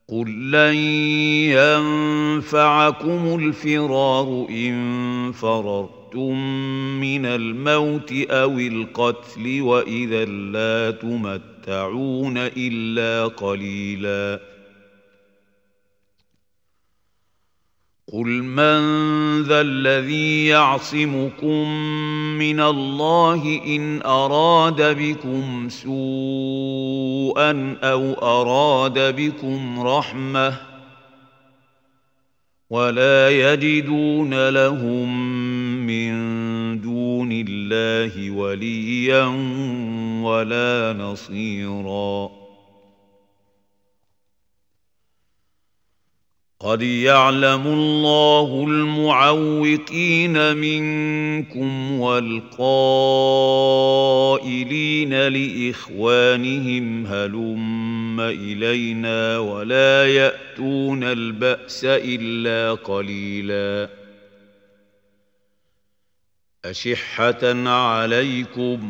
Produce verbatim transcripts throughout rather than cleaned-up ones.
قل لن ينفعكم الفرار إن فررتم من الموت أو القتل وإذا لا تمتعون إلا قليلا قل من ذا الذي يعصمكم من الله إن أراد بكم سوءا أو أراد بكم رحمة ولا يجدون لهم من دون الله وليا ولا نصيرا قد يعلم الله المعوقين منكم والقائلين لإخوانهم هلم إلينا ولا يأتون البأس إلا قليلا أشحة عليكم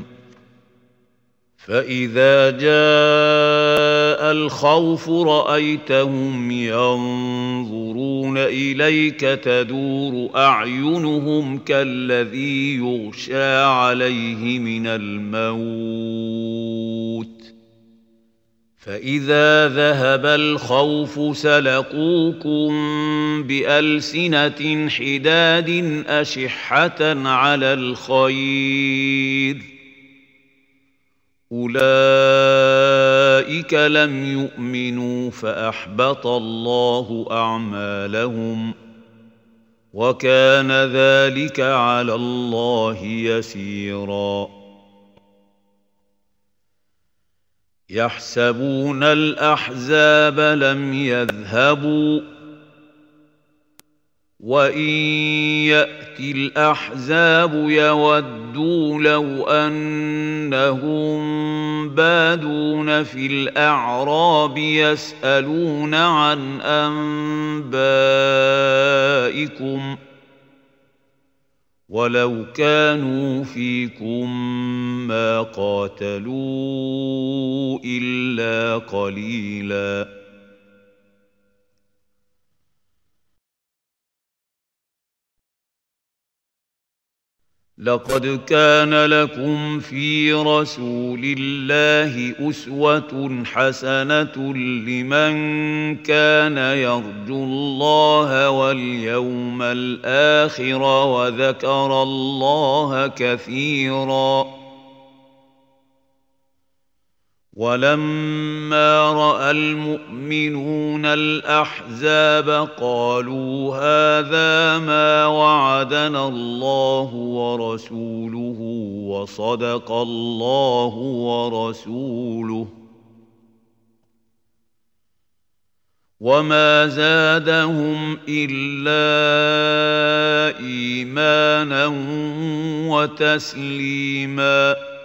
فإذا جاء الخوف رأيتهم ينظرون إليك تدور أعينهم كالذي يغشى عليه من الموت فإذا ذهب الخوف سلقوكم بألسنة حداد أشحة على الخير أولئك لم يؤمنوا فأحبط الله أعمالهم وكان ذلك على الله يسيرا يحسبون الأحزاب لم يذهبوا وإن يأتي الأحزاب يودوا لو أنهم بادون في الأعراب يسألون عن أنبائكم ولو كانوا فيكم ما قاتلوا إلا قليلاً لقد كان لكم في رسول الله أسوة حسنة لمن كان يرجو الله واليوم الآخر وذكر الله كثيرا ولما رأى المؤمنون الأحزاب قالوا هذا ما وعدنا الله ورسوله وصدق الله ورسوله وما زادهم إلا إيمانا وتسليما